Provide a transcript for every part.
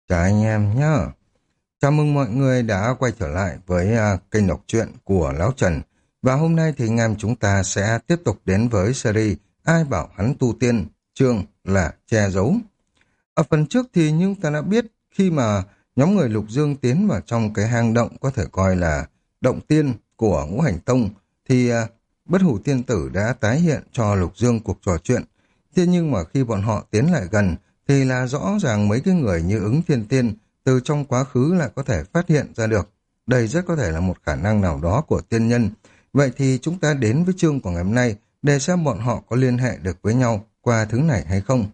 Chào anh em nhé. Chào mừng mọi người đã quay trở lại với kênh đọc truyện của Lão Trần. Và hôm nay thì anh em chúng ta sẽ tiếp tục đến với series Ai bảo hắn tu tiên, chương là che giấu. Ở phần trước thì chúng ta đã biết khi mà nhóm người Lục Dương tiến vào trong cái hang động có thể coi là động tiên của Ngũ Hành Tông thì Bất Hủ Tiên Tử đã tái hiện cho Lục Dương cuộc trò chuyện. Thế nhưng mà khi bọn họ tiến lại gần thì là rõ ràng mấy cái người như Ứng Thiên Tiên từ trong quá khứ lại có thể phát hiện ra được. Đây rất có thể là một khả năng nào đó của tiên nhân. Vậy thì chúng ta đến với chương của ngày hôm nay để xem bọn họ có liên hệ được với nhau qua thứ này hay không.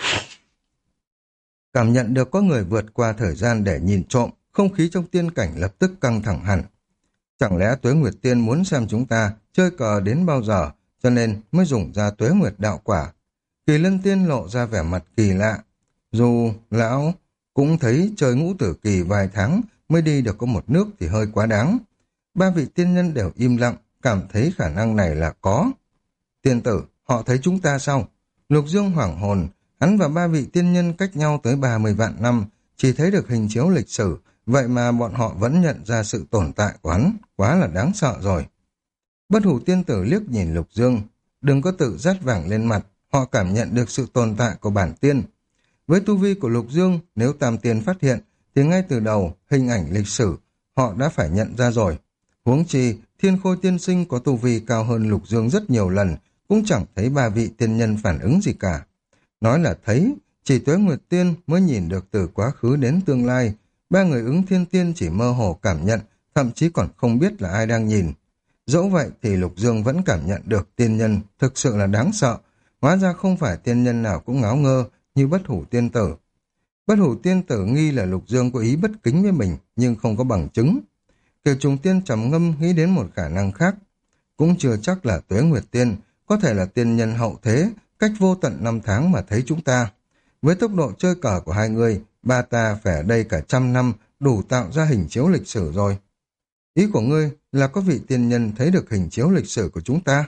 Cảm nhận được có người vượt qua thời gian để nhìn trộm, không khí trong tiên cảnh lập tức căng thẳng hẳn. Chẳng lẽ Tuế Nguyệt Tiên muốn xem chúng ta chơi cờ đến bao giờ, cho nên mới dùng ra Tuế Nguyệt đạo quả. Kỳ Lân Tiên lộ ra vẻ mặt kỳ lạ. Dù lão cũng thấy chơi ngũ tử kỳ vài tháng mới đi được có một nước thì hơi quá đáng. Ba vị tiên nhân đều im lặng, cảm thấy khả năng này là có. Tiên tử, họ thấy chúng ta sao? Lục Dương hoảng hồn, hắn và ba vị tiên nhân cách nhau tới 30 vạn năm, chỉ thấy được hình chiếu lịch sử, vậy mà bọn họ vẫn nhận ra sự tồn tại của hắn, quá là đáng sợ rồi. Bất Hủ Tiên Tử liếc nhìn Lục Dương, đừng có tự dát vàng lên mặt, họ cảm nhận được sự tồn tại của bản tiên. Với tu vi của Lục Dương, nếu Tam Tiên phát hiện, thì ngay từ đầu, hình ảnh lịch sử, họ đã phải nhận ra rồi. Huống chi, Thiên Khôi Tiên Sinh có tu vi cao hơn Lục Dương rất nhiều lần, cũng chẳng thấy ba vị tiên nhân phản ứng gì cả. Nói là thấy, chỉ Tuế Nguyệt Tiên mới nhìn được từ quá khứ đến tương lai, ba người Ứng Thiên Tiên chỉ mơ hồ cảm nhận, thậm chí còn không biết là ai đang nhìn. Dẫu vậy thì Lục Dương vẫn cảm nhận được tiên nhân thực sự là đáng sợ, hóa ra không phải tiên nhân nào cũng ngáo ngơ như Bất Hủ Tiên Tử. Bất Hủ Tiên Tử nghi là Lục Dương có ý bất kính với mình nhưng không có bằng chứng. Kiều Trùng Tiên trầm ngâm nghĩ đến một khả năng khác. Cũng chưa chắc là Tuế Nguyệt Tiên, có thể là tiên nhân hậu thế, cách vô tận 5 tháng mà thấy chúng ta. Với tốc độ chơi cờ của hai người, ba ta phải ở đây cả 100 năm đủ tạo ra hình chiếu lịch sử rồi. Ý của ngươi là có vị tiên nhân thấy được hình chiếu lịch sử của chúng ta?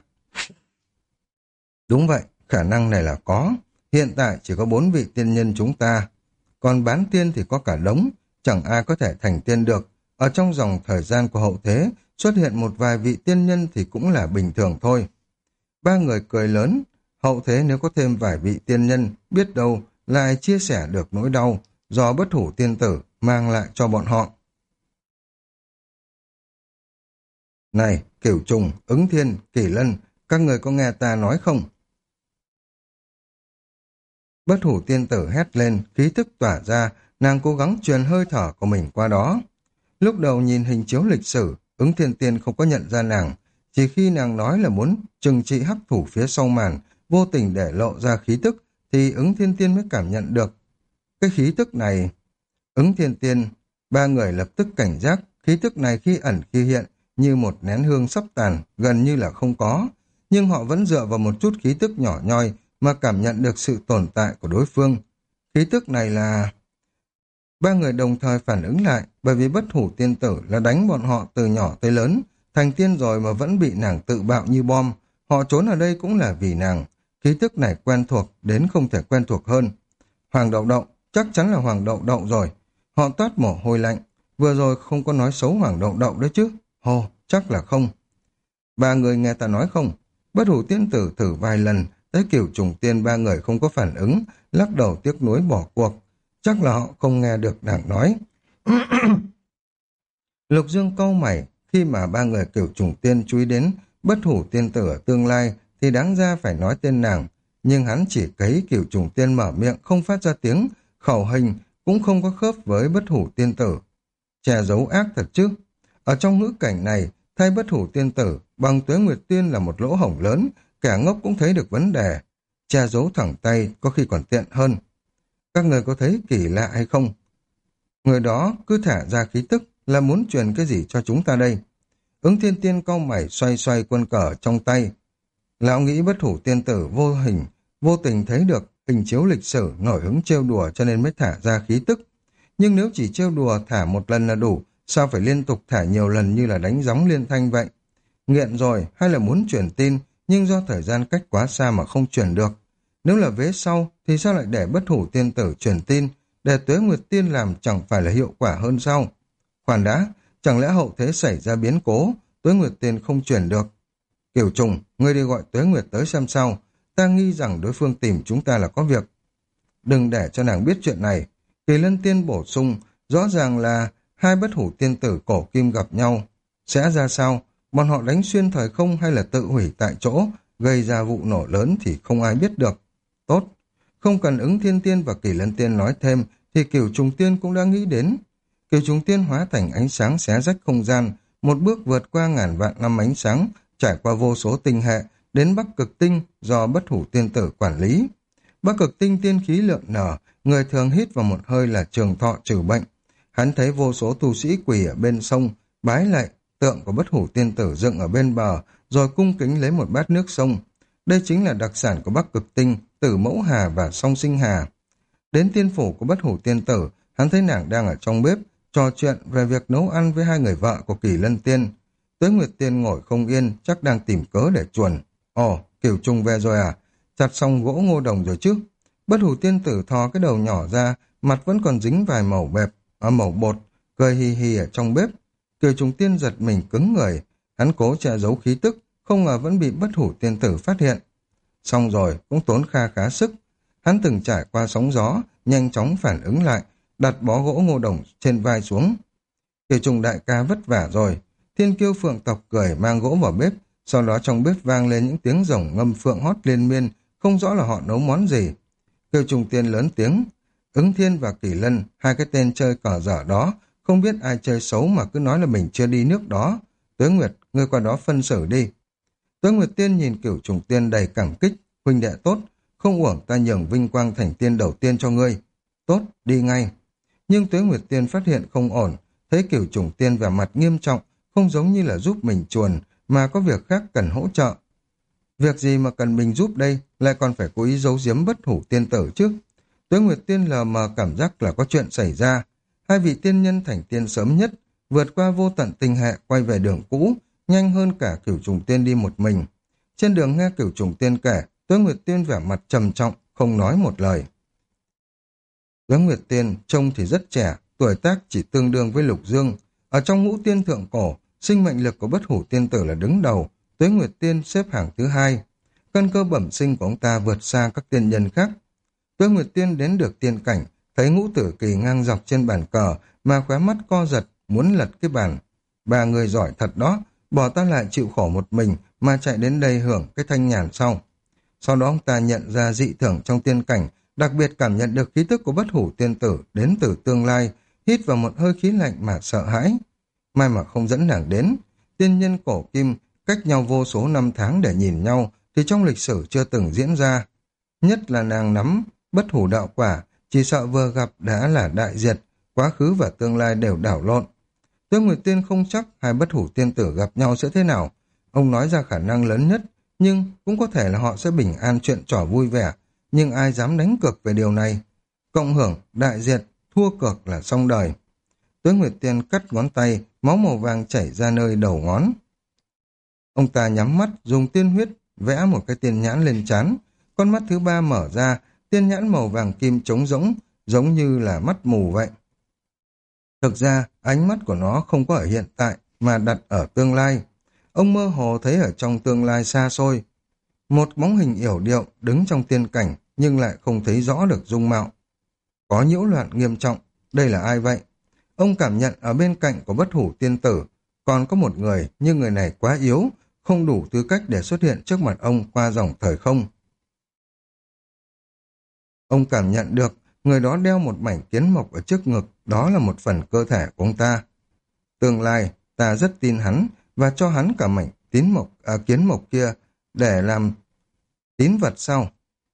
Đúng vậy, khả năng này là có. Hiện tại chỉ có 4 vị tiên nhân chúng ta. Còn bán tiên thì có cả đống, chẳng ai có thể thành tiên được. Ở trong dòng thời gian của hậu thế, xuất hiện một vài vị tiên nhân thì cũng là bình thường thôi. Ba người cười lớn, hậu thế nếu có thêm vài vị tiên nhân, biết đâu lại chia sẻ được nỗi đau do Bất Hủ Tiên Tử mang lại cho bọn họ. Này, Cửu Trùng, Ứng Thiên, Kỳ Lân, các người có nghe ta nói không? Bất Hủ Tiên Tử hét lên, khí thức tỏa ra, nàng cố gắng truyền hơi thở của mình qua đó. Lúc đầu nhìn hình chiếu lịch sử, Ứng Thiên Tiên không có nhận ra nàng, chỉ khi nàng nói là muốn trừng trị hắc thủ phía sau màn, vô tình để lộ ra khí tức, thì Ứng Thiên Tiên mới cảm nhận được. Cái khí tức này, Ứng Thiên Tiên, ba người lập tức cảnh giác, khí tức này khi ẩn khi hiện, như một nén hương sắp tàn, gần như là không có, nhưng họ vẫn dựa vào một chút khí tức nhỏ nhoi mà cảm nhận được sự tồn tại của đối phương. Khí tức này là... Ba người đồng thời phản ứng lại, bởi vì Bất Hủ Tiên Tử là đánh bọn họ từ nhỏ tới lớn, thành tiên rồi mà vẫn bị nàng tự bạo như bom. Họ trốn ở đây cũng là vì nàng. Khí tức này quen thuộc, đến không thể quen thuộc hơn. Hoàng Đậu Đậu, chắc chắn là Hoàng Đậu Đậu rồi. Họ toát mồ hôi lạnh. Vừa rồi không có nói xấu Hoàng Đậu Đậu đấy chứ. Hồ, chắc là không. Ba người nghe ta nói không? Bất Hủ Tiên Tử thử vài lần, tới Cửu Trùng Tiên ba người không có phản ứng, lắc đầu tiếc nuối bỏ cuộc. Chắc là họ không nghe được nàng nói. Lục Dương cau mày, khi mà ba người Cửu Trùng Tiên chú ý đến Bất Hủ Tiên Tử ở tương lai thì đáng ra phải nói tên nàng, nhưng hắn chỉ cấy Cửu Trùng Tiên mở miệng không phát ra tiếng, khẩu hình cũng không có khớp với Bất Hủ Tiên Tử. Che giấu ác thật chứ. Ở trong ngữ cảnh này, thay Bất Hủ Tiên Tử bằng Tuế Nguyệt Tiên là một lỗ hổng lớn, kẻ ngốc cũng thấy được vấn đề. Che giấu thẳng tay có khi còn tiện hơn. Các người có thấy kỳ lạ hay không? Người đó cứ thả ra khí tức là muốn truyền cái gì cho chúng ta đây? Ứng Thiên Tiên cau mày xoay xoay quân cờ trong tay. Lão nghĩ Bất Hủ Tiên Tử vô tình thấy được hình chiếu lịch sử nổi hứng trêu đùa cho nên mới thả ra khí tức. Nhưng nếu chỉ trêu đùa thả một lần là đủ, sao phải liên tục thả nhiều lần như là đánh gióng liên thanh vậy? Nghiện rồi hay là muốn truyền tin, nhưng do thời gian cách quá xa mà không truyền được. Nếu là vế sau thì sao lại để Bất Hủ Tiên Tử truyền tin? để Tuế Nguyệt Tiên làm chẳng phải là hiệu quả hơn sao? Khoan đã, chẳng lẽ hậu thế xảy ra biến cố, Tuế Nguyệt Tiên không chuyển được? Kiều Trùng, ngươi đi gọi Tuế Nguyệt tới xem sao, ta nghi rằng đối phương tìm chúng ta là có việc. Đừng để cho nàng biết chuyện này. Kỳ Lân Tiên bổ sung, rõ ràng là hai bất hủ tiên tử cổ kim gặp nhau. Sẽ ra sao? Bọn họ đánh xuyên thời không hay là tự hủy tại chỗ, gây ra vụ nổ lớn thì không ai biết được. Tốt. Không cần Ứng Thiên Tiên và Kỳ Lân Tiên nói thêm, thì Cửu Trùng Tiên cũng đã nghĩ đến. Cửu Trùng Tiên hóa thành ánh sáng xé rách không gian, một bước vượt qua ngàn vạn năm ánh sáng, trải qua vô số tinh hệ, đến Bắc Cực Tinh do bất hủ tiên tử quản lý. Bắc Cực Tinh tiên khí lượng nở, người thường hít vào một hơi là trường thọ trừ bệnh. Hắn thấy vô số tu sĩ quỳ ở bên sông, bái lạy, tượng của bất hủ tiên tử dựng ở bên bờ, rồi cung kính lấy một bát nước sông. Đây chính là đặc sản của Bắc Cực Tinh, Tử Mẫu Hà và Song Sinh Hà. Đến tiên phủ của bất hủ tiên tử, hắn thấy nàng đang ở trong bếp, trò chuyện về việc nấu ăn với hai người vợ của Kỳ Lân Tiên. Tuế Nguyệt Tiên ngồi không yên, chắc đang tìm cớ để chuồn. Ồ, Kiều Trung về rồi à? Chặt xong gỗ ngô đồng rồi chứ? Bất hủ tiên tử thò cái đầu nhỏ ra, mặt vẫn còn dính vài mẩu mẩu bột, cười hì hì ở trong bếp. Kiều Trung Tiên giật mình cứng người, hắn cố che giấu khí tức, không ngờ vẫn bị bất hủ tiên tử phát hiện. Xong rồi, cũng tốn kha khá sức. Hắn từng trải qua sóng gió, nhanh chóng phản ứng lại, đặt bó gỗ ngô đồng trên vai xuống. Kiều Trung đại ca vất vả rồi. Thiên Kiêu Phượng tộc cười mang gỗ vào bếp, sau đó trong bếp vang lên những tiếng rồng ngâm phượng hót liên miên, không rõ là họ nấu món gì. Kiều Trung Tiên lớn tiếng, Ứng Thiên và Kỳ Lân, hai cái tên chơi cờ dở đó, không biết ai chơi xấu mà cứ nói là mình chưa đi nước đó. Tuế Nguyệt, ngươi qua đó phân xử đi. Tuế Nguyệt Tiên nhìn Cửu Trùng Tiên đầy cảm kích, huynh đệ tốt, không uổng ta nhường vinh quang thành tiên đầu tiên cho ngươi. Tốt, đi ngay. Nhưng Tuế Nguyệt Tiên phát hiện không ổn, thấy Cửu Trùng Tiên vẻ mặt nghiêm trọng, không giống như là giúp mình chuồn, mà có việc khác cần hỗ trợ. Việc gì mà cần mình giúp đây, lại còn phải cố ý giấu giếm bất hủ tiên tử chứ? Tuế Nguyệt Tiên lờ mờ cảm giác là có chuyện xảy ra. Hai vị tiên nhân thành tiên sớm nhất, vượt qua vô tận tinh hệ quay về đường cũ, nhanh hơn cả Cửu Trùng Tiên đi một mình. Trên đường nghe Cửu Trùng Tiên kể, Tuế Nguyệt Tiên vẻ mặt trầm trọng, không nói một lời. Tuế Nguyệt Tiên trông thì rất trẻ, tuổi tác chỉ tương đương với Lục Dương. Ở trong ngũ tiên thượng cổ, sinh mệnh lực của bất hủ tiên tử là đứng đầu, Tuế Nguyệt Tiên xếp hạng thứ hai. Căn cơ bẩm sinh của ông ta vượt xa các tiên nhân khác. Tuế Nguyệt Tiên đến được tiên cảnh, thấy Ngũ Tử Kỳ ngang dọc trên bàn cờ mà khóe mắt co giật, muốn lật cái bàn. Ba người giỏi thật đó, bỏ ta lại chịu khổ một mình mà chạy đến đây hưởng cái thanh nhàn sau. Sau đó ông ta nhận ra dị thưởng trong tiên cảnh, đặc biệt cảm nhận được khí tức của bất hủ tiên tử đến từ tương lai, hít vào một hơi khí lạnh mà sợ hãi. May mà không dẫn nàng đến, tiên nhân cổ kim cách nhau vô số năm tháng để nhìn nhau thì trong lịch sử chưa từng diễn ra. Nhất là nàng nắm bất hủ đạo quả, chỉ sợ vừa gặp đã là đại diệt, quá khứ và tương lai đều đảo lộn. Tuế Nguyệt Tiên không chắc hai bất hủ tiên tử gặp nhau sẽ thế nào. Ông nói ra khả năng lớn nhất, nhưng cũng có thể là họ sẽ bình an chuyện trò vui vẻ, nhưng ai dám đánh cược về điều này. Cộng hưởng, đại diệt, thua cược là xong đời. Tuế Nguyệt Tiên cắt ngón tay, máu màu vàng chảy ra nơi đầu ngón. Ông ta nhắm mắt, dùng tiên huyết, vẽ một cái tiên nhãn lên trán. Con mắt thứ ba mở ra, tiên nhãn màu vàng kim trống rỗng, giống như là mắt mù vậy. Thực ra, ánh mắt của nó không có ở hiện tại, mà đặt ở tương lai. Ông mơ hồ thấy ở trong tương lai xa xôi. Một bóng hình yểu điệu đứng trong tiên cảnh, nhưng lại không thấy rõ được dung mạo. Có nhiễu loạn nghiêm trọng, đây là ai vậy? Ông cảm nhận ở bên cạnh của bất hủ tiên tử, còn có một người, nhưng người này quá yếu, không đủ tư cách để xuất hiện trước mặt ông qua dòng thời không. Ông cảm nhận được, người đó đeo một mảnh kiến mộc ở trước ngực, đó là một phần cơ thể của ông ta. Tương lai, ta rất tin hắn, và cho hắn cả mảnh kiến mộc kia, để làm tín vật sau.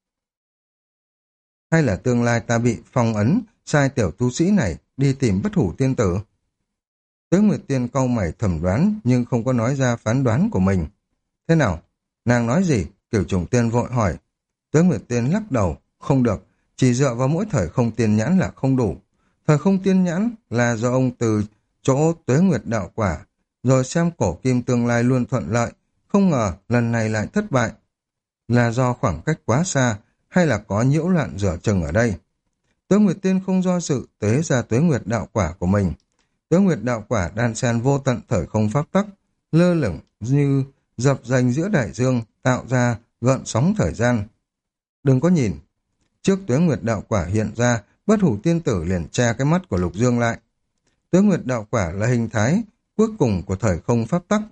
Hay là tương lai ta bị phong ấn, sai tiểu tu sĩ này đi tìm bất hủ tiên tử? Tuế Nguyệt Tiên cau mày thẩm đoán, nhưng không có nói ra phán đoán của mình. Thế nào? Nàng nói gì? Cửu Trùng Tiên vội hỏi. Tuế Nguyệt Tiên lắc đầu, không được, chỉ dựa vào mỗi thời không tiên nhãn là không đủ. Thời không tiên nhãn là do ông từ chỗ Tuế Nguyệt đạo quả, rồi xem cổ kim tương lai luôn thuận lợi, không ngờ lần này lại thất bại. Là do khoảng cách quá xa, hay là có nhiễu loạn rửa chừng ở đây? Tuế Nguyệt Tiên không do dự tế ra Tuế Nguyệt đạo quả của mình. Tuế Nguyệt đạo quả đan xen vô tận thời không pháp tắc, lơ lửng như dập dềnh giữa đại dương, tạo ra gợn sóng thời gian. Đừng có nhìn. Trước Tuế Nguyệt đạo quả hiện ra, Bất Hủ Tiên Tử liền che cái mắt của Lục Dương lại. Tuế Nguyệt đạo quả là hình thái cuối cùng của thời không pháp tắc.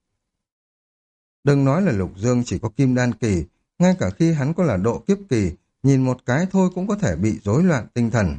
Đừng nói là Lục Dương chỉ có kim đan kỳ, ngay cả khi hắn có là độ kiếp kỳ, nhìn một cái thôi cũng có thể bị rối loạn tinh thần.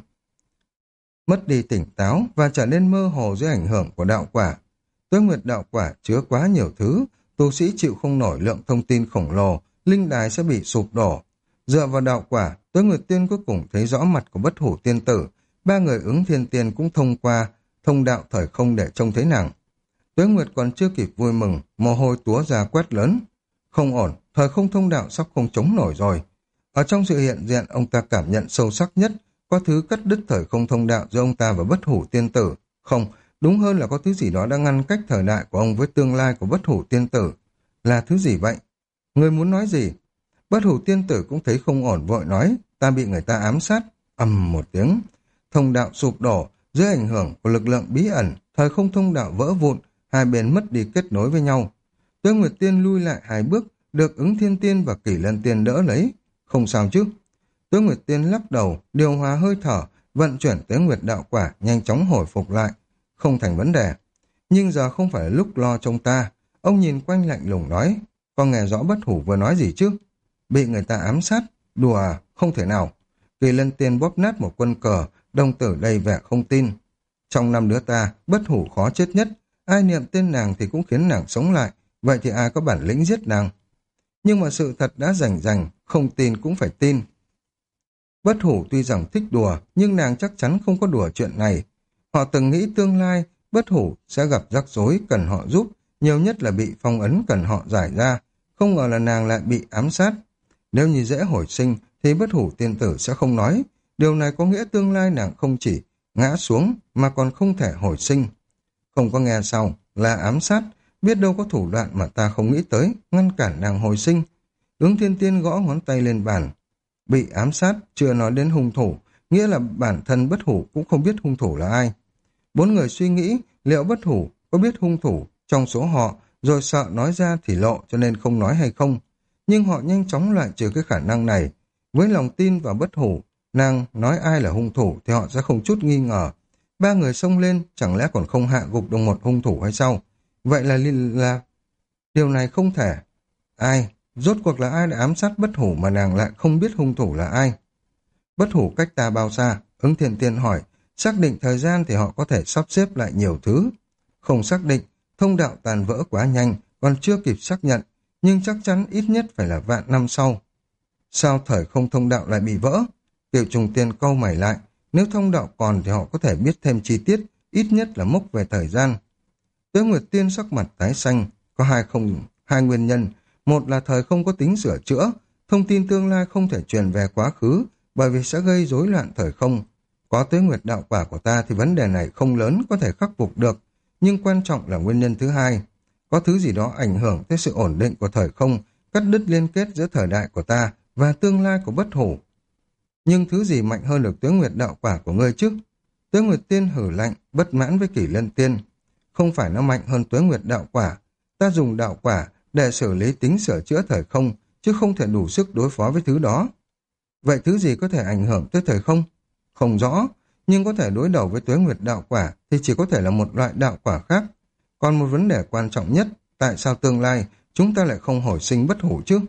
Mất đi tỉnh táo và trở nên mơ hồ dưới ảnh hưởng của đạo quả. Tuế Nguyệt đạo quả chứa quá nhiều thứ, tu sĩ chịu không nổi lượng thông tin khổng lồ, linh đài sẽ bị sụp đổ. Dựa vào đạo quả, Tuế Nguyệt Tiên cuối cùng thấy rõ mặt của Bất Hủ Tiên Tử, ba người Ứng Thiên Tiên cũng thông qua thông đạo thời không để trông thấy nàng. Tuế Nguyệt còn chưa kịp vui mừng, mồ hôi túa ra quét lớn. Không ổn, thời không thông đạo sắp không chống nổi rồi. Ở trong sự hiện diện, ông ta cảm nhận sâu sắc nhất, có thứ cắt đứt thời không thông đạo giữa ông ta và Bất Hủ Tiên Tử. Không, đúng hơn là có thứ gì đó đang ngăn cách thời đại của ông với tương lai của Bất Hủ Tiên Tử. Là thứ gì vậy? Người muốn nói gì? Bất Hủ Tiên Tử cũng thấy không ổn, vội nói, ta bị người ta ám sát. Ầm một tiếng, thông đạo sụp đổ, dưới ảnh hưởng của lực lượng bí ẩn, thời không thông đạo vỡ vụn, hai bên mất đi kết nối với nhau. Tuế Nguyệt Tiên lui lại 2 bước, được Ứng Thiên Tiên và Kỷ Lân Tiên đỡ lấy. Không sao chứ? Tuế Nguyệt Tiên lắc đầu, điều hòa hơi thở, vận chuyển Tuế Nguyệt đạo quả, nhanh chóng hồi phục lại. Không thành vấn đề. Nhưng giờ không phải là lúc lo trông ta. Ông nhìn quanh lạnh lùng nói, con nghe rõ Bất Hủ vừa nói gì chứ? Bị người ta ám sát? Đùa à? Không thể nào. Kỳ Lân Tiên bóp nát một quân cờ, đồng tử đầy vẻ không tin. Trong 5 đứa ta, Bất Hủ khó chết nhất. Ai niệm tên nàng thì cũng khiến nàng sống lại. Vậy thì ai có bản lĩnh giết nàng? Nhưng mà sự thật đã rành rành, không tin cũng phải tin. Bất Hủ tuy rằng thích đùa, nhưng nàng chắc chắn không có đùa chuyện này. Họ từng nghĩ tương lai, Bất Hủ sẽ gặp rắc rối cần họ giúp, nhiều nhất là bị phong ấn cần họ giải ra. Không ngờ là nàng lại bị ám sát. Nếu như dễ hồi sinh, thì Bất Hủ Tiên Tử sẽ không nói. Điều này có nghĩa tương lai nàng không chỉ ngã xuống, mà còn không thể hồi sinh. Không có nghe sao, là ám sát, biết đâu có thủ đoạn mà ta không nghĩ tới, ngăn cản nàng hồi sinh. Ứng Thiên Tiên gõ ngón tay lên bàn. Bị ám sát, chưa nói đến hung thủ, nghĩa là bản thân Bất Hủ cũng không biết hung thủ là ai. 4 người suy nghĩ liệu Bất Hủ có biết hung thủ trong số họ, rồi sợ nói ra thì lộ cho nên không nói hay không. Nhưng họ nhanh chóng loại trừ cái khả năng này. Với lòng tin vào Bất Hủ, nàng nói ai là hung thủ thì họ sẽ không chút nghi ngờ. 3 người xông lên, chẳng lẽ còn không hạ gục được một hung thủ hay sao? Vậy là điều này không thể. Ai? Rốt cuộc là ai đã ám sát Bất Hủ mà nàng lại không biết hung thủ là ai? Bất Hủ cách ta bao xa? Ứng Thiên Tiên hỏi. Xác định thời gian thì họ có thể sắp xếp lại nhiều thứ. Không xác định, thông đạo tàn vỡ quá nhanh, còn chưa kịp xác nhận, nhưng chắc chắn ít nhất phải là vạn năm sau. Sao thời không thông đạo lại bị vỡ? Tiểu Trùng Tiên cau mày lại. Nếu thông đạo còn thì họ có thể biết thêm chi tiết, ít nhất là mốc về thời gian. Tuế Nguyệt Tiên sắc mặt tái xanh, có hai nguyên nhân. Một là thời không có tính sửa chữa, thông tin tương lai không thể truyền về quá khứ, bởi vì sẽ gây rối loạn thời không. Có Tuế Nguyệt đạo quả của ta thì vấn đề này không lớn, có thể khắc phục được. Nhưng quan trọng là nguyên nhân thứ hai. Có thứ gì đó ảnh hưởng tới sự ổn định của thời không, cắt đứt liên kết giữa thời đại của ta và tương lai của Bất Hủ. Nhưng thứ gì mạnh hơn được Tuế Nguyệt đạo quả của ngươi chứ? Tuế Nguyệt Tiên hử lạnh, bất mãn với Kỷ Lân Tiên. Không phải nó mạnh hơn Tuế Nguyệt đạo quả. Ta dùng đạo quả để xử lý tính sửa chữa thời không, chứ không thể đủ sức đối phó với thứ đó. Vậy thứ gì có thể ảnh hưởng tới thời không? Không rõ, nhưng có thể đối đầu với Tuế Nguyệt đạo quả thì chỉ có thể là một loại đạo quả khác. Còn một vấn đề quan trọng nhất, tại sao tương lai chúng ta lại không hồi sinh Bất Hủ chứ?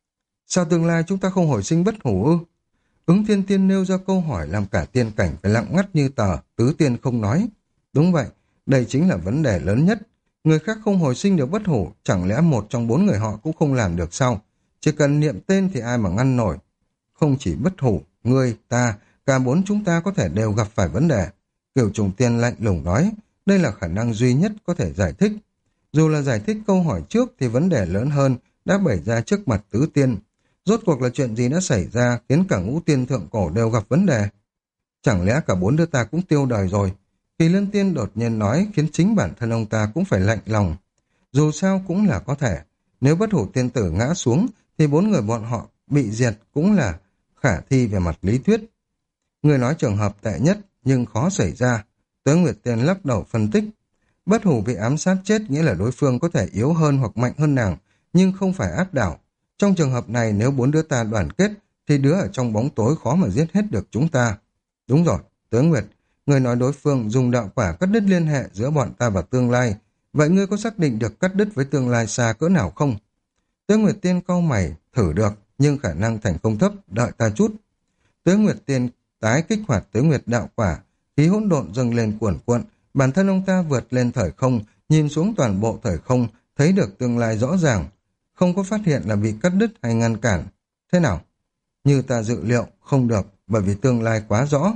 Sao tương lai chúng ta không hồi sinh Bất Hủ ư? Ứng Thiên Tiên nêu ra câu hỏi làm cả tiên cảnh phải lặng ngắt như tờ, Tứ Tiên không nói. Đúng vậy, đây chính là vấn đề lớn nhất. Người khác không hồi sinh được Bất Hủ, chẳng lẽ một trong 4 người họ cũng không làm được sao? Chỉ cần niệm tên thì ai mà ngăn nổi. Không chỉ Bất Hủ, ngươi, ta, cả 4 chúng ta có thể đều gặp phải vấn đề. Cửu Trùng Tiên lạnh lùng nói, đây là khả năng duy nhất có thể giải thích. Dù là giải thích câu hỏi trước thì vấn đề lớn hơn đã bày ra trước mặt Tứ Tiên. Rốt cuộc là chuyện gì đã xảy ra khiến cả Ngũ Tiên thượng cổ đều gặp vấn đề? Chẳng lẽ cả 4 đứa ta cũng tiêu đời rồi? Kỳ Lân Tiên đột nhiên nói khiến chính bản thân ông ta cũng phải lạnh lòng. Dù sao cũng là có thể. Nếu Bất Hủ Tiên Tử ngã xuống thì 4 người bọn họ bị diệt cũng là khả thi về mặt lý thuyết. Người nói trường hợp tệ nhất, nhưng khó xảy ra. Tuế Nguyệt Tiên lắc đầu phân tích. Bất hủ bị ám sát chết nghĩa là đối phương có thể yếu hơn hoặc mạnh hơn nàng, nhưng không phải áp đảo. Trong trường hợp này nếu bốn đứa ta đoàn kết, thì đứa ở trong bóng tối khó mà giết hết được chúng ta. Đúng rồi, Tuế Nguyệt, người nói đối phương dùng đạo quả cắt đứt liên hệ giữa bọn ta và tương lai. Vậy ngươi có xác định được cắt đứt với tương lai xa cỡ nào không? Tuế Nguyệt Tiên cau mày, thử được, nhưng khả năng thành công thấp, đợi ta chút. Tuế Nguyệt Tiên tái kích hoạt Tuế Nguyệt đạo quả, khí hỗn độn dâng lên cuồn cuộn, bản thân ông ta vượt lên thời không, nhìn xuống toàn bộ thời không, thấy được tương lai rõ ràng, không có phát hiện là bị cắt đứt hay ngăn cản. Thế nào? Như ta dự liệu, không được, bởi vì tương lai quá rõ.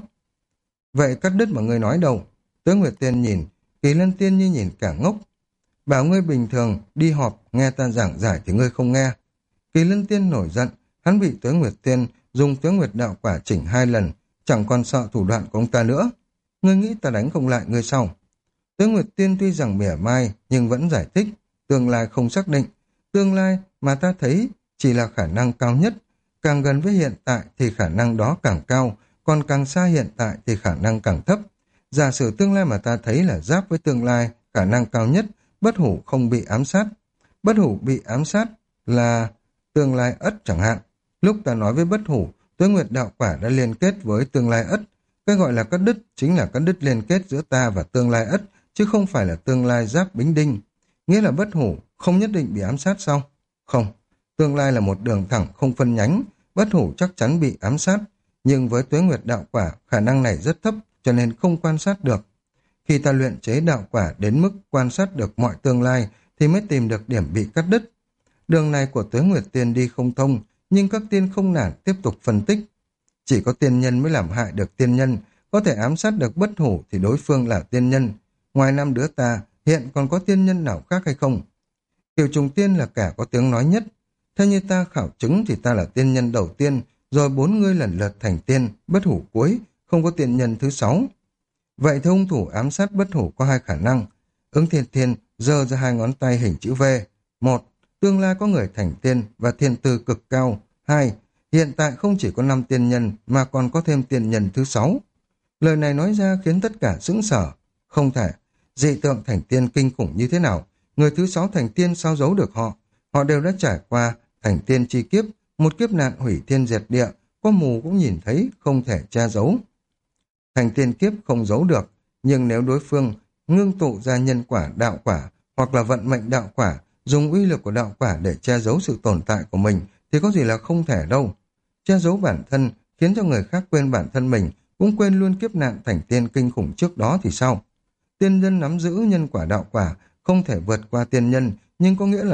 Vậy cắt đứt mà ngươi nói đâu? Tuế Nguyệt Tiên nhìn, Kỳ Lân Tiên như nhìn cả ngốc. Bảo ngươi bình thường, đi họp, nghe ta giảng giải thì ngươi không nghe. Kỳ Lân Tiên nổi giận, hắn bị Tuế Nguyệt Tiên dùng Tuế Nguyệt đạo quả chỉnh 2 lần, chẳng còn sợ thủ đoạn của ông ta nữa. Ngươi nghĩ ta đánh không lại ngươi sao? Tuế Nguyệt Tiên tuy rằng mỉa mai, nhưng vẫn giải thích, tương lai không xác định. Tương lai mà ta thấy chỉ là khả năng cao nhất. Càng gần với hiện tại thì khả năng đó càng cao, còn càng xa hiện tại thì khả năng càng thấp. Giả sử tương lai mà ta thấy là giáp với tương lai, khả năng cao nhất, bất hủ không bị ám sát. Bất hủ bị ám sát là tương lai ất chẳng hạn. Lúc ta nói với bất hủ, Tuế Nguyệt đạo quả đã liên kết với tương lai ất. Cái gọi là cắt đứt chính là cắt đứt liên kết giữa ta và tương lai ất, chứ không phải là tương lai giáp bính đinh. Nghĩa là bất hủ không nhất định bị ám sát sao? Không, tương lai là một đường thẳng không phân nhánh, bất hủ chắc chắn bị ám sát. Nhưng với Tuế Nguyệt đạo quả, khả năng này rất thấp, cho nên không quan sát được. Khi ta luyện chế đạo quả đến mức quan sát được mọi tương lai, thì mới tìm được điểm bị cắt đứt. Đường này của Tuế Nguyệt Tiên đi không thông, nhưng các tiên không nản tiếp tục phân tích. Chỉ có tiên nhân mới làm hại được tiên nhân, có thể ám sát được bất hủ thì đối phương là tiên nhân. Ngoài 5 đứa ta, hiện còn có tiên nhân nào khác hay không? Kiều Trùng Tiên là cả có tiếng nói nhất. Theo như ta khảo chứng thì ta là tiên nhân đầu tiên, rồi 4 ngươi lần lượt thành tiên, bất hủ cuối, không có tiên nhân thứ 6. Vậy thì hung thủ ám sát bất hủ có 2 khả năng. Ứng Thiên Thiên giơ ra 2 ngón tay hình chữ V. 1. Tương lai có người thành tiên và thiên tư cực cao. 2. Hiện tại không chỉ có 5 tiên nhân mà còn có thêm tiên nhân thứ 6. Lời này nói ra khiến tất cả sững sờ. Không thể, dị tượng thành tiên kinh khủng như thế nào? Người thứ 6 thành tiên sao giấu được họ? Họ đều đã trải qua thành tiên chi kiếp, một kiếp nạn hủy thiên diệt địa, có mù cũng nhìn thấy, không thể che giấu. Thành tiên kiếp không giấu được, nhưng nếu đối phương ngưng tụ ra nhân quả đạo quả hoặc là vận mệnh đạo quả, dùng uy lực của đạo quả để che giấu sự tồn tại của mình thì có gì là không thể đâu. Che giấu bản thân khiến cho người khác quên bản thân mình, cũng quên luôn kiếp nạn thành tiên kinh khủng trước đó thì sao? Tiên nhân nắm giữ nhân quả đạo quả không thể vượt qua tiên nhân, nhưng có nghĩa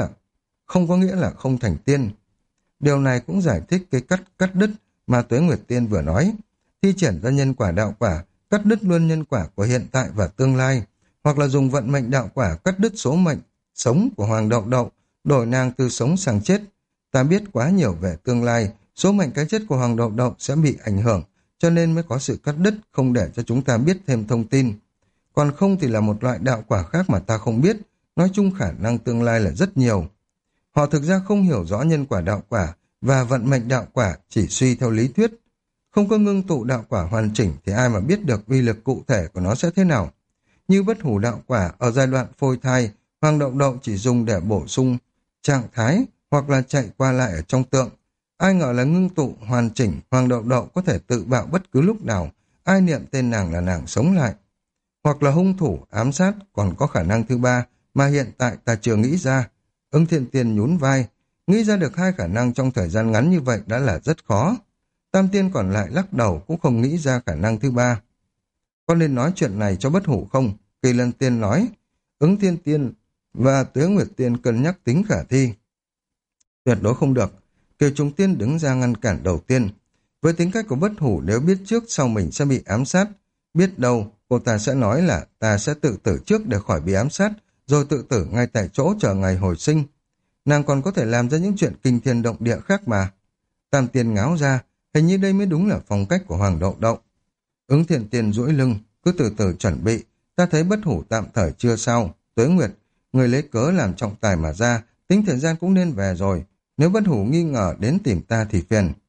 là không thành tiên. Điều này cũng giải thích cái cắt đứt mà Tuế Nguyệt Tiên vừa nói. Thi triển ra nhân quả đạo quả, cắt đứt luôn nhân quả của hiện tại và tương lai, hoặc là dùng vận mệnh đạo quả cắt đứt số mệnh sống của Hoàng Đậu Đậu, đổi nàng từ sống sang chết. Ta biết quá nhiều về tương lai, số mệnh cái chết của Hoàng Đậu Đậu sẽ bị ảnh hưởng, cho nên mới có sự cắt đứt, không để cho chúng ta biết thêm thông tin. Còn không thì là một loại đạo quả khác mà ta không biết, nói chung khả năng tương lai là rất nhiều. Họ thực ra không hiểu rõ nhân quả đạo quả và vận mệnh đạo quả, chỉ suy theo lý thuyết. Không có ngưng tụ đạo quả hoàn chỉnh thì ai mà biết được uy lực cụ thể của nó sẽ thế nào. Như bất hủ đạo quả ở giai đoạn phôi thai, Hoàng Đậu Đậu chỉ dùng để bổ sung trạng thái hoặc là chạy qua lại ở trong tượng. Ai ngờ là ngưng tụ hoàn chỉnh, Hoàng Đậu Đậu có thể tự bạo bất cứ lúc nào, ai niệm tên nàng là nàng sống lại. Hoặc là hung thủ ám sát còn có khả năng thứ 3 mà hiện tại ta chưa nghĩ ra. Ứng Thiên Tiên nhún vai, nghĩ ra được 2 khả năng trong thời gian ngắn như vậy đã là rất khó. Tam Tiên còn lại lắc đầu cũng không nghĩ ra khả năng thứ 3. Có nên nói chuyện này cho bất hủ không? Kỳ Lân Tiên nói. Ứng Thiên Tiên và Tuế Nguyệt Tiên cân nhắc tính khả thi. Tuyệt đối không được. Kiều Trùng Tiên đứng ra ngăn cản đầu tiên. Với tính cách của bất hủ, nếu biết trước sau mình sẽ bị ám sát, biết đâu cô ta sẽ nói là ta sẽ tự tử trước để khỏi bị ám sát, rồi tự tử ngay tại chỗ chờ ngày hồi sinh. Nàng còn có thể làm ra những chuyện kinh thiên động địa khác mà. Tam Tiên ngáo ra, hình như đây mới đúng là phong cách của Hoàng Đậu Đậu. Ứng Thiên Tiên duỗi lưng, cứ từ từ chuẩn bị, ta thấy bất hủ tạm thời chưa sao. Tuế Nguyệt, người lấy cớ làm trọng tài mà ra, tính thời gian cũng nên về rồi. Nếu bất hủ nghi ngờ đến tìm ta thì phiền.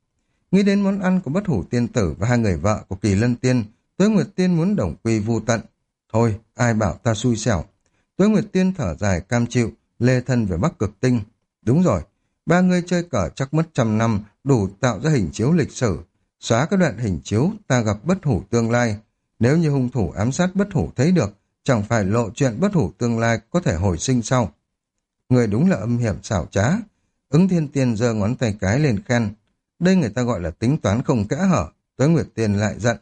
Nghĩ đến món ăn của Bất Hủ Tiên Tử và hai người vợ của Kỳ Lân Tiên, Tuế Nguyệt Tiên muốn đồng quy vu tận. Thôi, ai bảo ta xui xẻo. Tuế Nguyệt Tiên thở dài cam chịu, lê thân về Bắc Cực Tinh. Đúng rồi, ba người chơi cờ chắc mất 100 năm đủ tạo ra hình chiếu lịch sử. Xóa các đoạn hình chiếu, ta gặp Bất Hủ tương lai. Nếu như hung thủ ám sát Bất Hủ thấy được, chẳng phải lộ chuyện Bất Hủ tương lai có thể hồi sinh sau. Người đúng là âm hiểm xảo trá. Ứng Thiên Tiên giơ ngón tay cái lên khen. Đây người ta gọi là tính toán không kẽ hở. Tuế Nguyệt Tiên lại giận.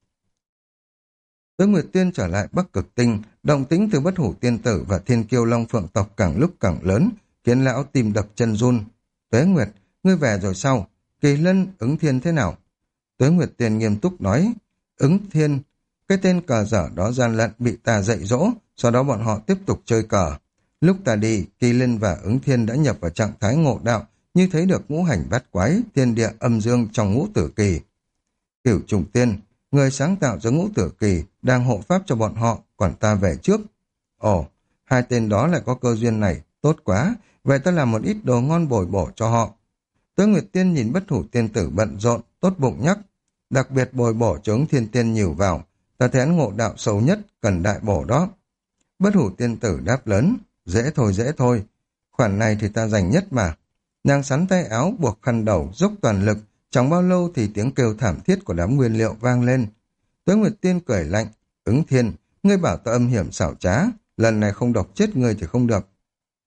Tuế Nguyệt Tiên trở lại Bắc Cực Tinh, động tĩnh từ Bất Hủ Tiên Tử và Thiên Kiêu Long Phượng tộc càng lúc càng lớn, khiến lão tim đập chân run. Tuế Nguyệt, ngươi về rồi sao? Kỳ Lân, Ứng Thiên thế nào? Tuế Nguyệt Tiên nghiêm túc nói. Ứng Thiên, cái tên cờ dở đó gian lận bị ta dạy dỗ, sau đó bọn họ tiếp tục chơi cờ. Lúc ta đi, Kỳ Lân và Ứng Thiên đã nhập vào trạng thái ngộ đạo, như thấy được ngũ hành bát quái, thiên địa âm dương trong ngũ tử kỳ. Cửu Trùng Tiên, người sáng tạo ra ngũ tử kỳ, đang hộ pháp cho bọn họ, còn ta về trước. Ồ, hai tên đó lại có cơ duyên này, tốt quá, vậy ta làm một ít đồ ngon bồi bổ cho họ. Tuế Nguyệt Tiên nhìn Bất Hủ Tiên Tử bận rộn, tốt bụng nhắc. Đặc biệt bồi bổ cho Ứng Thiên Tiên nhiều vào, ta thấy hắn ngộ đạo sâu nhất, cần đại bổ đó. Bất Hủ Tiên Tử đáp lớn, dễ thôi, khoản này thì ta dành nhất mà. Nàng sắn tay áo buộc khăn đầu, dốc toàn lực, chẳng bao lâu thì tiếng kêu thảm thiết của đám nguyên liệu vang lên. Tuế Nguyệt Tiên cười lạnh, Ứng Thiên, ngươi bảo ta âm hiểm xảo trá, lần này không độc chết ngươi thì không được.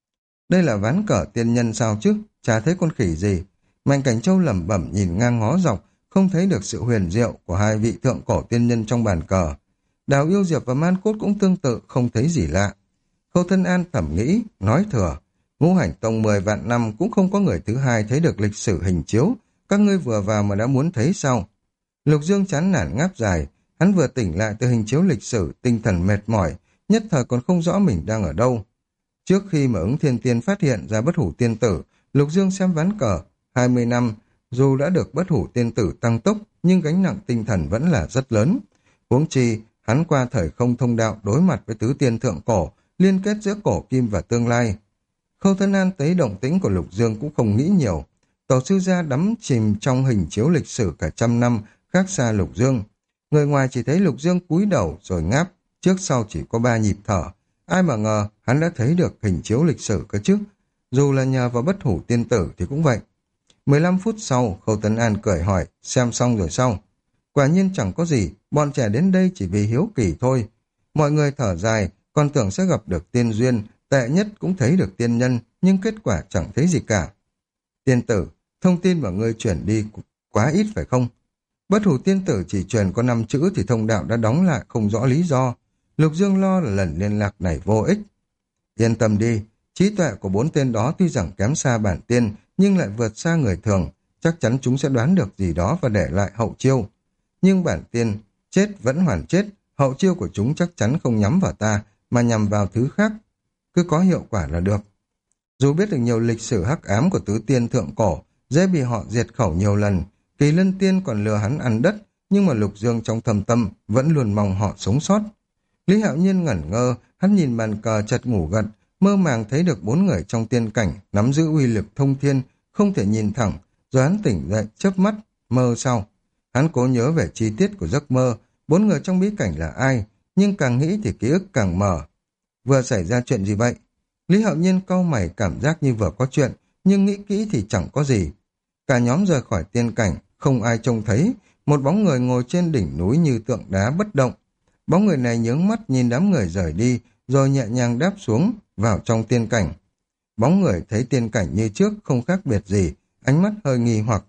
Đây là ván cờ tiên nhân sao chứ, chả thấy con khỉ gì. Mạnh Cảnh Châu lẩm bẩm nhìn ngang ngó dọc, không thấy được sự huyền diệu của hai vị thượng cổ tiên nhân trong bàn cờ. Đào Yêu Diệp và Man Cốt cũng tương tự, không thấy gì lạ. Khâu Thân An thẩm nghĩ, nói thừa, Ngũ Hành Tông 10 vạn năm cũng không có người thứ hai thấy được lịch sử hình chiếu, các ngươi vừa vào mà đã muốn thấy sao? Lục Dương chán nản ngáp dài, hắn vừa tỉnh lại từ hình chiếu lịch sử, tinh thần mệt mỏi, nhất thời còn không rõ mình đang ở đâu. Trước khi mà Ứng Thiên Tiên phát hiện ra Bất Hủ Tiên Tử, Lục Dương xem ván cờ, 20 năm, dù đã được Bất Hủ Tiên Tử tăng tốc, nhưng gánh nặng tinh thần vẫn là rất lớn. Huống chi, hắn qua thời không thông đạo đối mặt với tứ tiên thượng cổ, liên kết giữa cổ kim và tương lai. Khâu Thân An thấy động tĩnh của Lục Dương cũng không nghĩ nhiều. Tổ sư gia đắm chìm trong hình chiếu lịch sử cả 100 năm, khác xa Lục Dương. Người ngoài chỉ thấy Lục Dương cúi đầu rồi ngáp, trước sau chỉ có 3 nhịp thở. Ai mà ngờ hắn đã thấy được hình chiếu lịch sử cơ chứ. Dù là nhờ vào Bất Hủ Tiên Tử thì cũng vậy. 15 phút sau, Khâu Tấn An cười hỏi, xem xong rồi sao? Quả nhiên chẳng có gì, bọn trẻ đến đây chỉ vì hiếu kỳ thôi. Mọi người thở dài, còn tưởng sẽ gặp được tiên duyên, tệ nhất cũng thấy được tiên nhân, nhưng kết quả chẳng thấy gì cả. Tiên tử, thông tin mà ngươi chuyển đi quá ít phải không? Bất Hủ Tiên Tử chỉ truyền có 5 chữ thì thông đạo đã đóng lại không rõ lý do. Lục Dương lo là lần liên lạc này vô ích. Yên tâm đi, trí tuệ của 4 tên đó tuy rằng kém xa bản tiên, nhưng lại vượt xa người thường, chắc chắn chúng sẽ đoán được gì đó và để lại hậu chiêu. Nhưng bản tiên, chết vẫn hoàn chết, hậu chiêu của chúng chắc chắn không nhắm vào ta, mà nhằm vào thứ khác. Cứ có hiệu quả là được. Dù biết được nhiều lịch sử hắc ám của tứ tiên thượng cổ, dễ bị họ diệt khẩu nhiều lần, Kỳ Lân Tiên còn lừa hắn ăn đất, nhưng mà Lục Dương trong thâm tâm vẫn luôn mong họ sống sót. Lý Hạo Nhiên ngẩn ngơ, hắn nhìn bàn cờ chợt ngủ gật, mơ màng thấy được 4 người trong tiên cảnh nắm giữ uy lực thông thiên, không thể nhìn thẳng, rồi hắn tỉnh dậy chớp mắt, mơ sau. Hắn cố nhớ về chi tiết của giấc mơ, 4 người trong bí cảnh là ai, nhưng càng nghĩ thì ký ức càng mờ. Vừa xảy ra chuyện gì vậy? Lý Hạo Nhiên cau mày, cảm giác như vừa có chuyện, nhưng nghĩ kỹ thì chẳng có gì. Cả nhóm rời khỏi tiên cảnh, không ai trông thấy, một bóng người ngồi trên đỉnh núi như tượng đá bất động. Bóng người này nhướng mắt nhìn đám người rời đi, rồi nhẹ nhàng đáp xuống, vào trong tiên cảnh. Bóng người thấy tiên cảnh như trước, không khác biệt gì, ánh mắt hơi nghi hoặc.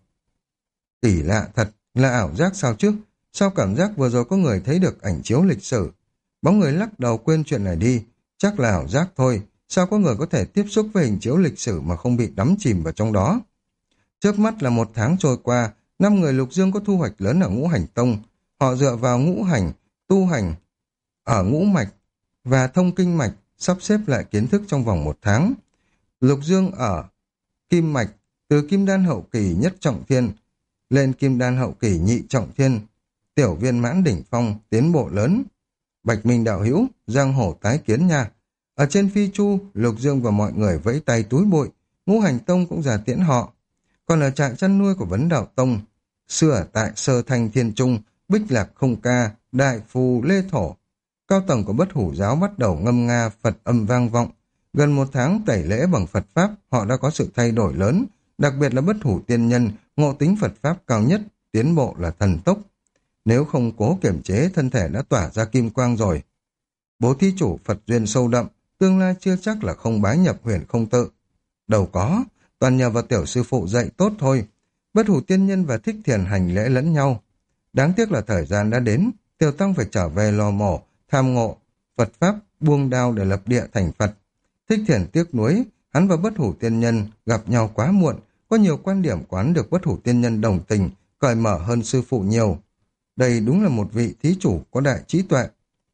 Kỳ lạ thật, là ảo giác sao chứ? Sao cảm giác vừa rồi có người thấy được ảnh chiếu lịch sử? Bóng người lắc đầu quên chuyện này đi, chắc là ảo giác thôi. Sao có người có thể tiếp xúc với hình chiếu lịch sử mà không bị đắm chìm vào trong đó? Chớp mắt là 1 tháng trôi qua, 5 người Lục Dương có thu hoạch lớn ở Ngũ Hành Tông. Họ dựa vào ngũ hành, tu hành ở ngũ mạch và thông kinh mạch, sắp xếp lại kiến thức trong vòng 1 tháng. Lục Dương ở kim mạch, từ kim đan hậu kỳ nhất trọng thiên lên kim đan hậu kỳ nhị trọng thiên, tiểu viên mãn đỉnh phong, tiến bộ lớn. Bạch Minh đạo hữu, giang hồ tái kiến nha. Ở trên phi chu, Lục Dương và mọi người vẫy tay túi bụi, Ngũ Hành Tông cũng ra tiễn họ. Còn ở trại chăn nuôi của Vấn Đạo Tông, xưa ở tại Sơ Thanh Thiên Trung, Bích Lạc Không Ca, Đại Phù Lê Thổ. Cao tầng của Bất Hủ giáo bắt đầu ngâm nga Phật âm vang vọng. Gần một tháng tẩy lễ bằng Phật Pháp, họ đã có sự thay đổi lớn, đặc biệt là Bất Hủ tiên nhân, ngộ tính Phật Pháp cao nhất, tiến bộ là thần tốc. Nếu không cố kiểm chế, thân thể đã tỏa ra kim quang rồi. Bố thí chủ Phật duyên sâu đậm, tương lai chưa chắc là không bái nhập Huyền Không Tự. Đâu có, toàn nhờ vào tiểu sư phụ dạy tốt thôi. Bất Hủ tiên nhân và Thích Thiền hành lễ lẫn nhau. Đáng tiếc là thời gian đã đến, Tiểu Tăng phải trở về lò mổ, tham ngộ Phật Pháp, buông đao để lập địa thành Phật. Thích Thiền tiếc nuối, hắn và Bất Hủ tiên nhân gặp nhau quá muộn, có nhiều quan điểm quán được Bất Hủ tiên nhân đồng tình, cởi mở hơn sư phụ nhiều. Đây đúng là một vị thí chủ có đại trí tuệ.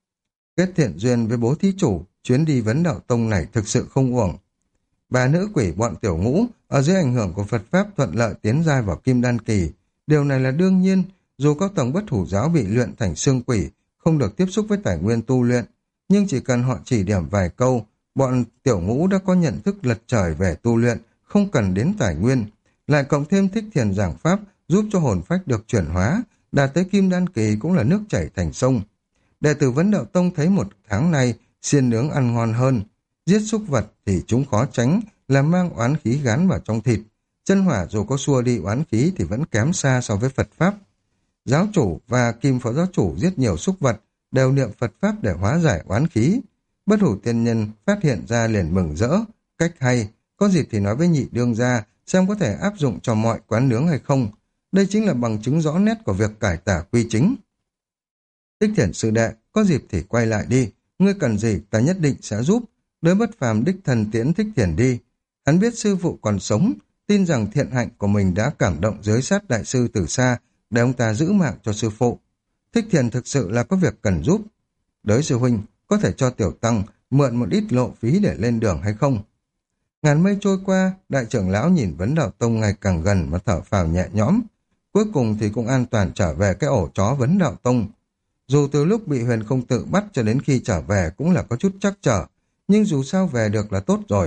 Kết thiện duyên với bố thí chủ, chuyến đi Vấn Đạo Tông này thực sự không uổng. Bà nữ quỷ bọn Tiểu Ngũ ở dưới ảnh hưởng của Phật Pháp thuận lợi tiến giai vào Kim Đan kỳ. Điều này là đương nhiên, dù các tầng Bất Hủ giáo bị luyện thành xương quỷ, không được tiếp xúc với tài nguyên tu luyện, nhưng chỉ cần họ chỉ điểm vài câu, bọn Tiểu Ngũ đã có nhận thức lật trời về tu luyện, không cần đến tài nguyên. Lại cộng thêm Thích Thiền giảng Pháp giúp cho hồn phách được chuyển hóa, đạt tới Kim Đan kỳ cũng là nước chảy thành sông. Đệ tử Vấn Đạo Tông thấy một tháng nay xiên nướng ăn ngon hơn. Giết súc vật thì chúng khó tránh là mang oán khí gán vào trong thịt. Chân hỏa dù có xua đi oán khí thì vẫn kém xa so với Phật Pháp. Giáo chủ và Kim Phó giáo chủ giết nhiều súc vật, đều niệm Phật Pháp để hóa giải oán khí. Bất Hủ tiên nhân phát hiện ra liền mừng rỡ. Cách hay, có dịp thì nói với nhị đương gia xem có thể áp dụng cho mọi quán nướng hay không. Đây chính là bằng chứng rõ nét của việc cải tà quy chính. Thích Thiền sư đệ, có dịp thì quay lại đi, ngươi cần gì ta nhất định sẽ giúp. Đới Bất Phàm đích thân tiễn Thích Thiền đi. Hắn biết sư phụ còn sống, tin rằng thiện hạnh của mình đã cảm động giới sát đại sư từ xa, để ông ta giữ mạng cho sư phụ. Thích Thiền thực sự là có việc cần giúp. Đới sư huynh, có thể cho Tiểu Tăng mượn một ít lộ phí để lên đường hay không? Ngàn mây trôi qua, đại trưởng lão nhìn Vấn Đạo Tông ngày càng gần mà thở phào nhẹ nhõm. Cuối cùng thì cũng an toàn trở về cái ổ chó Vấn Đạo Tông. Dù từ lúc bị Huyền Không Tự bắt cho đến khi trở về cũng là có chút trắc trở, nhưng dù sao về được là tốt rồi.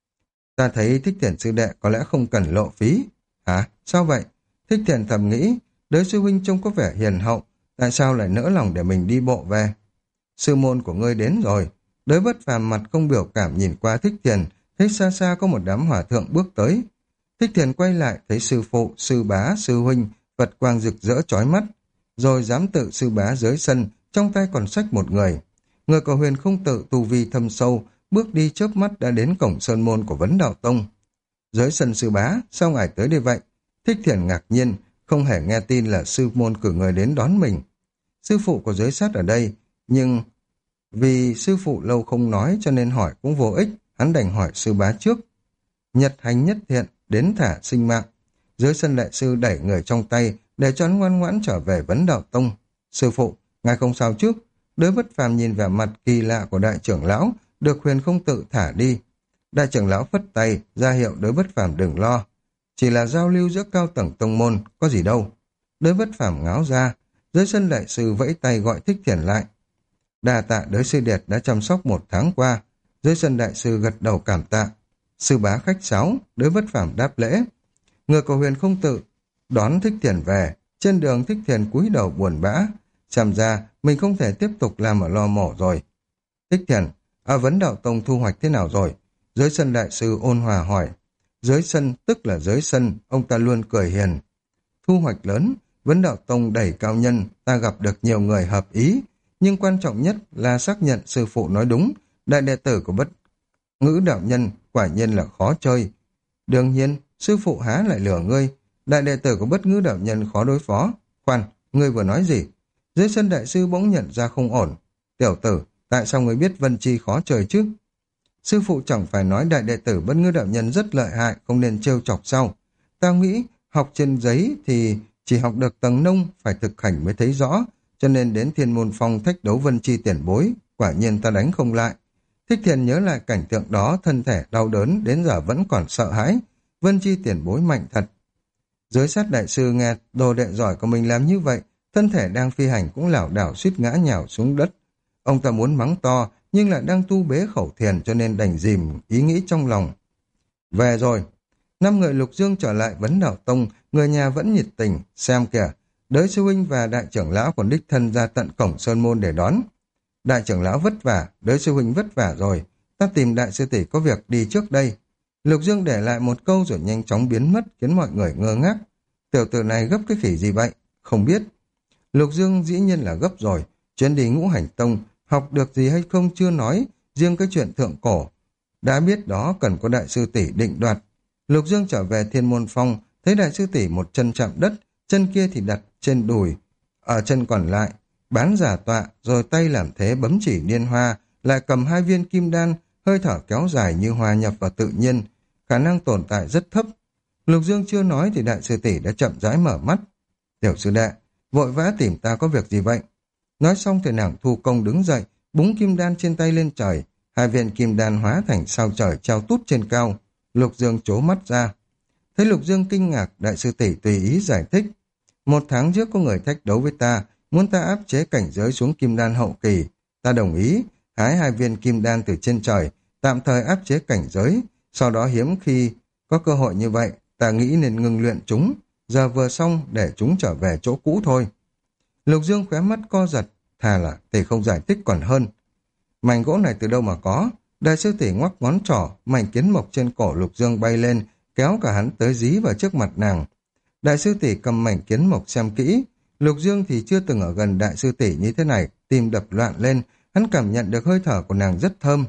Ta thấy Thích Thiền sư đệ có lẽ không cần lộ phí. Hả? Sao vậy? Thích Thiền thầm nghĩ, Đới sư huynh trông có vẻ hiền hậu, tại sao lại nỡ lòng để mình đi bộ về? Sư môn của ngươi đến rồi. Đới Bất Phàm mặt không biểu cảm nhìn qua Thích Thiền, thấy xa xa có một đám hòa thượng bước tới. Thích Thiền quay lại thấy sư phụ, sư bá, sư huynh, Phật quang rực rỡ chói mắt. Rồi dám tự sư bá dưới sân, trong tay còn xách một người. Người của Huyền Không Tự tu vi thâm sâu, bước đi chớp mắt đã đến cổng sơn môn của Vấn Đạo Tông. Dưới sân sư bá, sao ngài tới đây vậy? Thích Thiền ngạc nhiên, không hề nghe tin là sư môn cử người đến đón mình. Sư phụ của giới sát ở đây, nhưng vì sư phụ lâu không nói cho nên hỏi cũng vô ích, hắn đành hỏi sư bá trước. Nhật hành nhất thiện, đến thả sinh mạng. Dưới sân đại sư đẩy người trong tay để cho hắn ngoan ngoãn trở về Vấn Đạo Tông. Sư phụ, ngài không sao chứ? Đới Bất Phàm nhìn vẻ mặt kỳ lạ của đại trưởng lão, được Huyền Không Tự thả đi. Đại trưởng lão phất tay, ra hiệu Đới Bất Phàm đừng lo. Chỉ là giao lưu giữa cao tầng tông môn, có gì đâu. Đới Bất Phàm ngáo ra, dưới sân đại sư vẫy tay gọi Thích Thiền lại. Đa tạ Đới sư điệt đã chăm sóc một tháng qua. Dưới sân đại sư gật đầu cảm tạ. Sư bá khách sáo, Đới Bất Phàm đáp lễ. Người của Huyền Không Tự đón Thích Thiền về. Trên đường Thích Thiền cúi đầu buồn bã. Xem ra mình không thể tiếp tục làm ở lò mổ rồi. Thích Thiền, ở Vấn Đạo Tông thu hoạch thế nào rồi? Dưới sân đại sư ôn hòa hỏi. Dưới sân tức là dưới sân, ông ta luôn cười hiền. Thu hoạch lớn, Vấn Đạo Tông đẩy cao nhân, ta gặp được nhiều người hợp ý. Nhưng quan trọng nhất là xác nhận sư phụ nói đúng, đại đệ tử của Bất Ngữ đạo nhân quả nhiên là khó chơi. Đương nhiên, sư phụ há lại lừa ngươi, đại đệ tử của Bất Ngữ đạo nhân khó đối phó. Khoan, ngươi vừa nói gì? Dưới sân đại sư bỗng nhận ra không ổn. Tiểu tử, tại sao ngươi biết Vân Chi khó chơi chứ? Sư phụ chẳng phải nói đại đệ tử Bất Ngữ đạo nhân rất lợi hại, không nên trêu chọc sao? Ta nghĩ học trên giấy thì chỉ học được tầng nông, phải thực hành mới thấy rõ, cho nên đến Thiên Môn Phong thách đấu Vân Chi tiền bối, quả nhiên ta đánh không lại. Thích Thiền nhớ lại cảnh tượng đó, thân thể đau đớn, đến giờ vẫn còn sợ hãi. Vân Chi tiền bối mạnh thật. Giới sát đại sư nghe đồ đệ giỏi của mình làm như vậy, thân thể đang phi hành cũng lảo đảo suýt ngã nhào xuống đất. Ông ta muốn mắng to, nhưng lại đang tu bế khẩu thiền cho nên đành dìm ý nghĩ trong lòng. Về rồi. Năm người Lục Dương trở lại Vấn Đạo Tông, người nhà vẫn nhiệt tình, xem kìa, đới sư huynh và đại trưởng lão còn đích thân ra tận cổng sơn môn để đón. Đại trưởng lão vất vả, đới sư huynh vất vả rồi, ta tìm đại sư tỷ có việc đi trước đây. Lục Dương để lại một câu rồi nhanh chóng biến mất khiến mọi người ngơ ngác. Tiểu tử này gấp cái khỉ gì vậy? Không biết. Lục Dương dĩ nhiên là gấp rồi, chuyến đi Ngũ Hành Tông, học được gì hay không chưa nói, riêng cái chuyện thượng cổ. Đã biết đó cần có đại sư tỷ định đoạt. Lục Dương trở về Thiên Môn Phong, thấy đại sư tỷ một chân chạm đất, chân kia thì đặt trên đùi, ở chân còn lại, bán giả tọa, rồi tay làm thế bấm chỉ niên hoa, lại cầm 2 viên kim đan, hơi thở kéo dài như hòa nhập vào tự nhiên, khả năng tồn tại rất thấp. Lục Dương chưa nói thì đại sư tỷ đã chậm rãi mở mắt. Tiểu sư đệ, vội vã tìm ta có việc gì vậy? Nói xong thì nàng thu công đứng dậy, búng kim đan trên tay lên trời, 2 viên kim đan hóa thành sao trời treo tút trên cao. Lục Dương trố mắt ra. Thấy Lục Dương kinh ngạc, đại sư tỷ tùy ý giải thích. 1 tháng trước có người thách đấu với ta, muốn ta áp chế cảnh giới xuống kim đan hậu kỳ. Ta đồng ý, hái 2 viên kim đan từ trên trời, tạm thời áp chế cảnh giới. Sau đó hiếm khi có cơ hội như vậy, ta nghĩ nên ngừng luyện chúng. Giờ vừa xong để chúng trở về chỗ cũ thôi. Lục Dương khóe mắt co giật, thà là tỷ không giải thích còn hơn. Mảnh gỗ này từ đâu mà có? Đại sư tỷ ngoắc ngón trỏ, mảnh kiến mộc trên cổ Lục Dương bay lên, kéo cả hắn tới dí vào trước mặt nàng. Đại sư tỷ cầm mảnh kiến mộc xem kỹ. Lục Dương thì chưa từng ở gần đại sư tỷ như thế này, tim đập loạn lên, hắn cảm nhận được hơi thở của nàng rất thơm.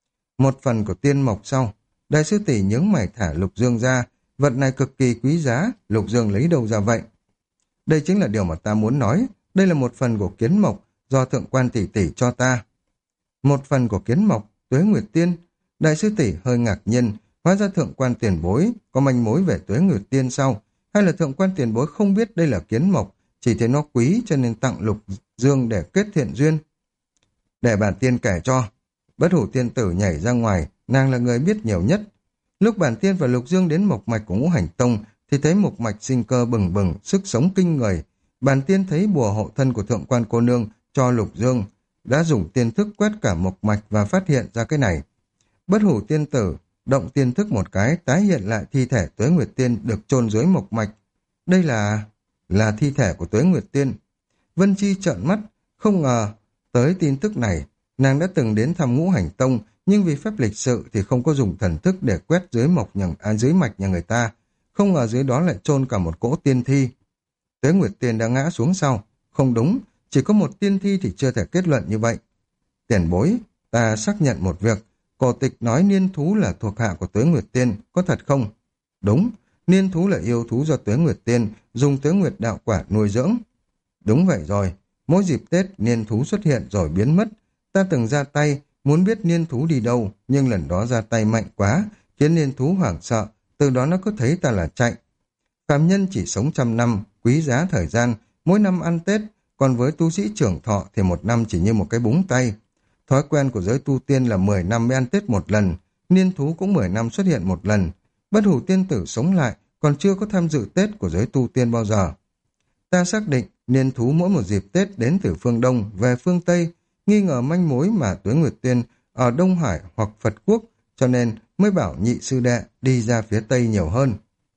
Một phần của tiên mộc sau, đại sư tỷ nhướng mày thả Lục Dương ra, vật này cực kỳ quý giá, Lục Dương lấy đâu ra vậy? Đây chính là điều mà ta muốn nói, đây là một phần của kiến mộc do thượng quan tỷ tỷ cho ta. Một phần của kiến mộc, Tuế Nguyệt Tiên. Đại sư tỷ hơi ngạc nhiên, hóa ra thượng quan tiền bối có manh mối về Tuế Nguyệt Tiên sau, hay là thượng quan tiền bối không biết đây là kiến mộc, chỉ thấy nó quý cho nên tặng Lục Dương để kết thiện duyên. Để bản tiên kể cho. Bất Hủ tiên tử nhảy ra ngoài, nàng là người biết nhiều nhất. Lúc bản tiên và Lục Dương đến mộc mạch của Ngũ Hành Tông thì thấy mộc mạch sinh cơ bừng bừng, sức sống kinh người. Bản tiên thấy bùa hộ thân của thượng quan cô nương cho Lục Dương, đã dùng tiên thức quét cả mộc mạch và phát hiện ra cái này. Bất Hủ tiên tử động tiên thức một cái, tái hiện lại thi thể Tuế Nguyệt Tiên được chôn dưới mộc mạch. Đây là thi thể của Tuế Nguyệt Tiên. Vân Chi trợn mắt, không ngờ tới tin tức này. Nàng đã từng đến thăm Ngũ Hành Tông, nhưng vì phép lịch sự thì không có dùng thần thức để quét dưới mạch nhà người ta. Không ngờ dưới đó lại chôn cả một cỗ tiên thi. Tuế Nguyệt Tiên đã ngã xuống sau. Không đúng, chỉ có một tiên thi thì chưa thể kết luận như vậy. Tiền bối, ta xác nhận một việc. Cổ tịch nói niên thú là thuộc hạ của Tuế Nguyệt Tiên, có thật không? Đúng, niên thú là yêu thú do Tuế Nguyệt Tiên dùng Tuế Nguyệt đạo quả nuôi dưỡng. Đúng vậy rồi, mỗi dịp Tết niên thú xuất hiện rồi biến mất. Ta từng ra tay, muốn biết niên thú đi đâu, nhưng lần đó ra tay mạnh quá, khiến niên thú hoảng sợ, từ đó nó cứ thấy ta là chạy. Phàm nhân chỉ sống 100 năm, quý giá thời gian, mỗi năm ăn Tết, còn với tu sĩ trưởng thọ thì 1 năm chỉ như một cái búng tay. Thói quen của giới tu tiên là 10 năm mới ăn Tết một lần, niên thú cũng 10 năm xuất hiện một lần. Bất Hủ tiên tử sống lại, còn chưa có tham dự Tết của giới tu tiên bao giờ. Ta xác định niên thú mỗi một dịp Tết đến từ phương Đông về phương Tây, nghi ngờ manh mối mà Tuế Nguyệt Tiên ở Đông Hải hoặc Phật Quốc, cho nên mới bảo nhị sư đệ đi ra phía Tây nhiều hơn.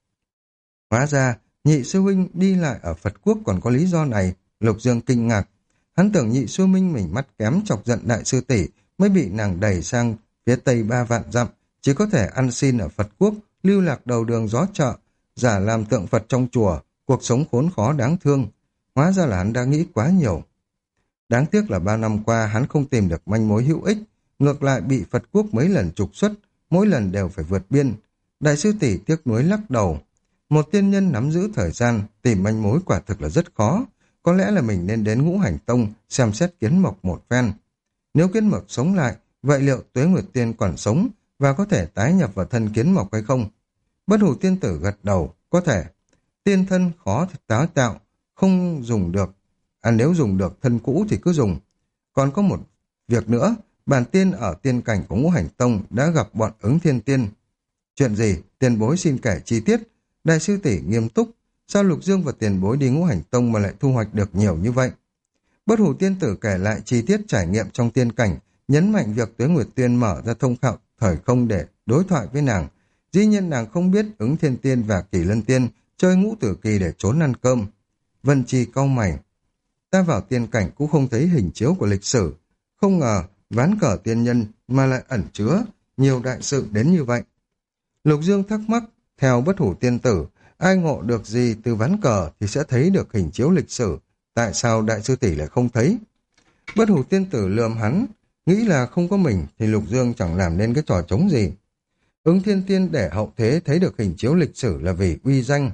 Hóa ra, nhị sư huynh đi lại ở Phật Quốc còn có lý do này. Lục Dương kinh ngạc. Hắn tưởng nhị sư minh mình mắt kém chọc giận đại sư tỷ mới bị nàng đẩy sang phía Tây 3 vạn dặm, chỉ có thể ăn xin ở Phật Quốc, lưu lạc đầu đường gió chợ, giả làm tượng Phật trong chùa, cuộc sống khốn khó đáng thương. Hóa ra là hắn đã nghĩ quá nhiều. Đáng tiếc là 3 năm qua hắn không tìm được manh mối hữu ích, ngược lại bị Phật Quốc mấy lần trục xuất, mỗi lần đều phải vượt biên. Đại sư tỷ tiếc nuối lắc đầu. Một tiên nhân nắm giữ thời gian, tìm manh mối quả thực là rất khó. Có lẽ là mình nên đến Ngũ Hành Tông xem xét kiến mộc một phen. Nếu kiến mộc sống lại, vậy liệu Tuế Nguyệt Tiên còn sống và có thể tái nhập vào thân kiến mộc hay không? Bất Hủ tiên tử gật đầu, có thể. Tiên thân khó tái tạo, không dùng được. Nếu dùng được thân cũ thì cứ dùng. Còn có một việc nữa, bản tiên ở tiên cảnh của Ngũ Hành Tông đã gặp bọn Ứng Thiên Tiên. Chuyện gì? Tiền bối xin kể chi tiết. Đại sư tỷ nghiêm túc. Sao Lục Dương và tiền bối đi Ngũ Hành Tông mà lại thu hoạch được nhiều như vậy? Bất Hủ tiên tử kể lại chi tiết trải nghiệm trong tiên cảnh, nhấn mạnh việc Tuế Nguyệt Tiên mở ra thông khạo thời không để đối thoại với nàng. Dĩ nhiên nàng không biết Ứng Thiên Tiên và Kỳ Lân Tiên chơi ngũ tử kỳ để trốn ăn cơm. Vân Chi cau mày. Ta vào tiên cảnh cũng không thấy hình chiếu của lịch sử. Không ngờ ván cờ tiên nhân mà lại ẩn chứa nhiều đại sự đến như vậy. Lục Dương thắc mắc, theo Bất Hủ Tiên Tử, ai ngộ được gì từ ván cờ thì sẽ thấy được hình chiếu lịch sử. Tại sao đại sư tỷ lại không thấy? Bất Hủ Tiên Tử lườm hắn, nghĩ là không có mình thì Lục Dương chẳng làm nên cái trò trống gì. Ứng Thiên Tiên để hậu thế thấy được hình chiếu lịch sử là vì uy danh.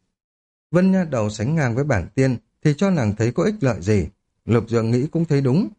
Vân Nha Đầu sánh ngang với bản tiên thì cho nàng thấy có ích lợi gì. Lục Dương nghĩ cũng thấy đúng.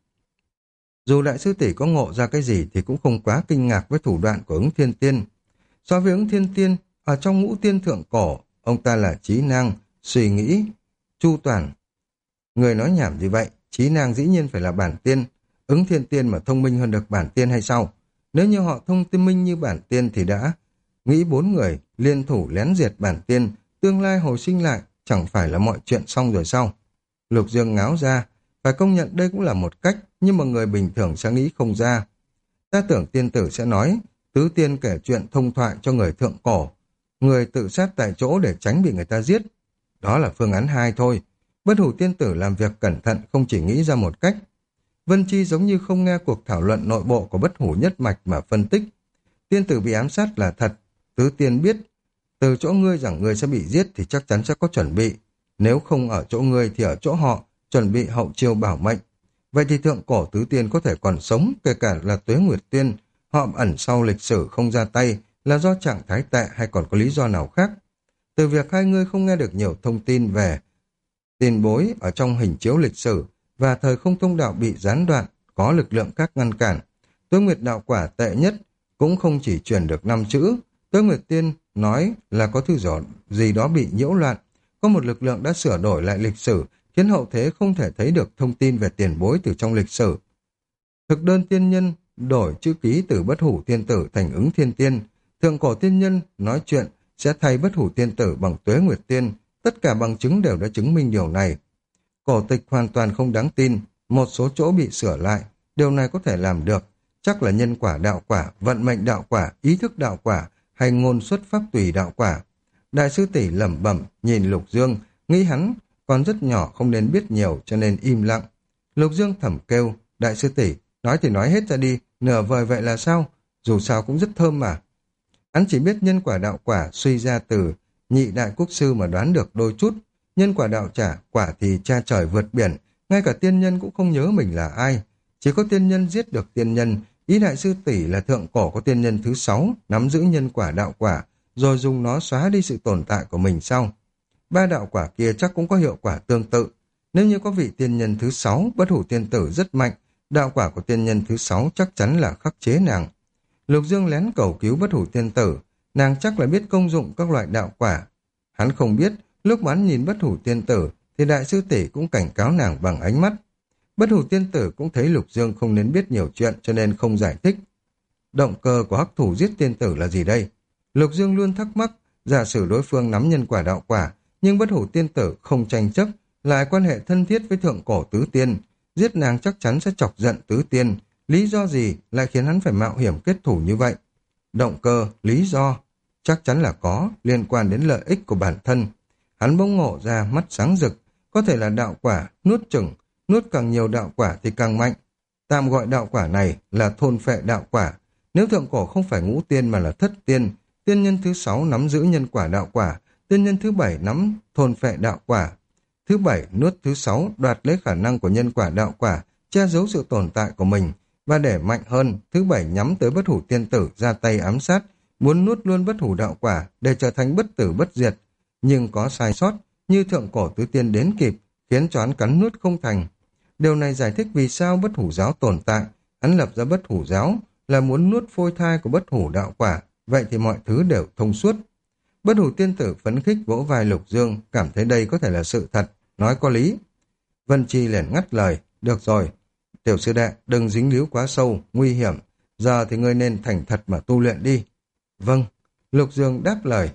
Dù đại sư tỷ có ngộ ra cái gì thì cũng không quá kinh ngạc với thủ đoạn của Ứng Thiên Tiên. So với Ứng Thiên Tiên, ở trong ngũ tiên thượng cổ, ông ta là trí năng, suy nghĩ, chu toàn. Người nói nhảm gì vậy? Trí năng dĩ nhiên phải là bản tiên. Ứng Thiên Tiên mà thông minh hơn được bản tiên hay sao? Nếu như họ thông minh như bản tiên thì đã nghĩ 4 người liên thủ lén diệt bản tiên, tương lai hồi sinh lại, chẳng phải là mọi chuyện xong rồi sao? Lục Dương ngáo ra, phải công nhận đây cũng là một cách, nhưng mà người bình thường sẽ nghĩ không ra. Ta tưởng tiên tử sẽ nói, tứ tiên kể chuyện thông thoại cho người thượng cổ, người tự sát tại chỗ để tránh bị người ta giết. Đó là phương án 2 thôi. Bất Hủ Tiên Tử làm việc cẩn thận, không chỉ nghĩ ra một cách. Vân Chi giống như không nghe cuộc thảo luận nội bộ của Bất Hủ nhất mạch mà phân tích. Tiên tử bị ám sát là thật. Tứ tiên biết, từ chỗ ngươi rằng ngươi sẽ bị giết thì chắc chắn sẽ có chuẩn bị. Nếu không ở chỗ ngươi thì ở chỗ họ, chuẩn bị hậu chiêu bảo mệnh. Vậy thì thượng cổ tứ tiên có thể còn sống, kể cả là Tuế Nguyệt Tiên. Họ ẩn sau lịch sử không ra tay là do trạng thái tệ hay còn có lý do nào khác. Từ việc hai ngươi không nghe được nhiều thông tin về tiền bối ở trong hình chiếu lịch sử và thời không thông đạo bị gián đoạn, có lực lượng khác ngăn cản. Tuế Nguyệt đạo quả tệ nhất cũng không chỉ truyền được 5 chữ. Tuế Nguyệt Tiên nói là có thứ gì đó bị nhiễu loạn, có một lực lượng đã sửa đổi lại lịch sử, khiến hậu thế không thể thấy được thông tin về tiền bối từ trong lịch sử. Thực đơn tiên nhân đổi chữ ký từ Bất Hủ Tiên Tử thành Ứng Thiên Tiên. Thượng cổ tiên nhân nói chuyện sẽ thay Bất Hủ Tiên Tử bằng Tuế Nguyệt Tiên. Tất cả bằng chứng đều đã chứng minh điều này. Cổ tịch hoàn toàn không đáng tin, một số chỗ bị sửa lại, điều này có thể làm được. Chắc là nhân quả đạo quả, vận mệnh đạo quả, ý thức đạo quả hay ngôn xuất pháp tùy đạo quả. Đại sư tỷ lẩm bẩm nhìn Lục Dương, nghĩ hắn còn rất nhỏ không nên biết nhiều cho nên im lặng. Lục Dương thầm kêu, đại sư tỷ, nói thì nói hết ra đi, nửa vời vậy là sao? Dù sao cũng rất thơm mà. Hắn chỉ biết nhân quả đạo quả suy ra từ nhị đại quốc sư mà đoán được đôi chút. Nhân quả đạo trả, quả thì cha trời vượt biển, ngay cả tiên nhân cũng không nhớ mình là ai. Chỉ có tiên nhân giết được tiên nhân, ý đại sư tỷ là thượng cổ có tiên nhân thứ 6, nắm giữ nhân quả đạo quả, rồi dùng nó xóa đi sự tồn tại của mình sau. 3 đạo quả kia chắc cũng có hiệu quả tương tự. Nếu như có vị tiên nhân thứ 6, Bất Hủ Tiên Tử rất mạnh, đạo quả của tiên nhân thứ 6 chắc chắn là khắc chế nàng. Lục Dương lén cầu cứu Bất Hủ Tiên Tử, nàng chắc là biết công dụng các loại đạo quả. Hắn không biết, lúc mà hắn nhìn Bất Hủ Tiên Tử thì đại sư tỷ cũng cảnh cáo nàng bằng ánh mắt. Bất Hủ Tiên Tử cũng thấy Lục Dương không nên biết nhiều chuyện cho nên không giải thích. Động cơ của hắc thủ giết tiên tử là gì đây? Lục Dương luôn thắc mắc, giả sử đối phương nắm nhân quả đạo quả, nhưng Bất Hủ Tiên Tử không tranh chấp, lại quan hệ thân thiết với thượng cổ tứ tiên, giết nàng chắc chắn sẽ chọc giận tứ tiên. Lý do gì lại khiến hắn phải mạo hiểm kết thủ như vậy? Động cơ, lý do, chắc chắn là có, liên quan đến lợi ích của bản thân. Hắn bỗng ngộ ra, mắt sáng rực, có thể là đạo quả, nuốt chửng, nuốt càng nhiều đạo quả thì càng mạnh. Tạm gọi đạo quả này là thôn phệ đạo quả. Nếu thượng cổ không phải ngũ tiên mà là thất tiên, tiên nhân thứ 6 nắm giữ nhân quả đạo quả, tiên nhân thứ 7 nắm thôn phệ đạo quả. Thứ 7 nuốt thứ 6 đoạt lấy khả năng của nhân quả đạo quả, che giấu sự tồn tại của mình. Và để mạnh hơn, thứ 7 nhắm tới Bất Hủ Tiên Tử ra tay ám sát, muốn nuốt luôn Bất Hủ đạo quả để trở thành bất tử bất diệt. Nhưng có sai sót, như thượng cổ tứ tiên đến kịp, khiến cho hắn cắn nuốt không thành. Điều này giải thích vì sao Bất Hủ giáo tồn tại. Hắn lập ra Bất Hủ giáo là muốn nuốt phôi thai của Bất Hủ đạo quả, vậy thì mọi thứ đều thông suốt. Bất Hủ Tiên Tử phấn khích vỗ vai Lục Dương, cảm thấy đây có thể là sự thật, nói có lý. Vân Chi liền ngắt lời, được rồi, tiểu sư đệ, đừng dính líu quá sâu, nguy hiểm, giờ thì ngươi nên thành thật mà tu luyện đi. Vâng, Lục Dương đáp lời.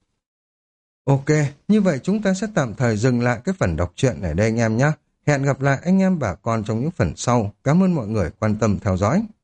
Ok, như vậy chúng ta sẽ tạm thời dừng lại cái phần đọc truyện ở đây anh em nhé. Hẹn gặp lại anh em bà con trong những phần sau. Cảm ơn mọi người quan tâm theo dõi.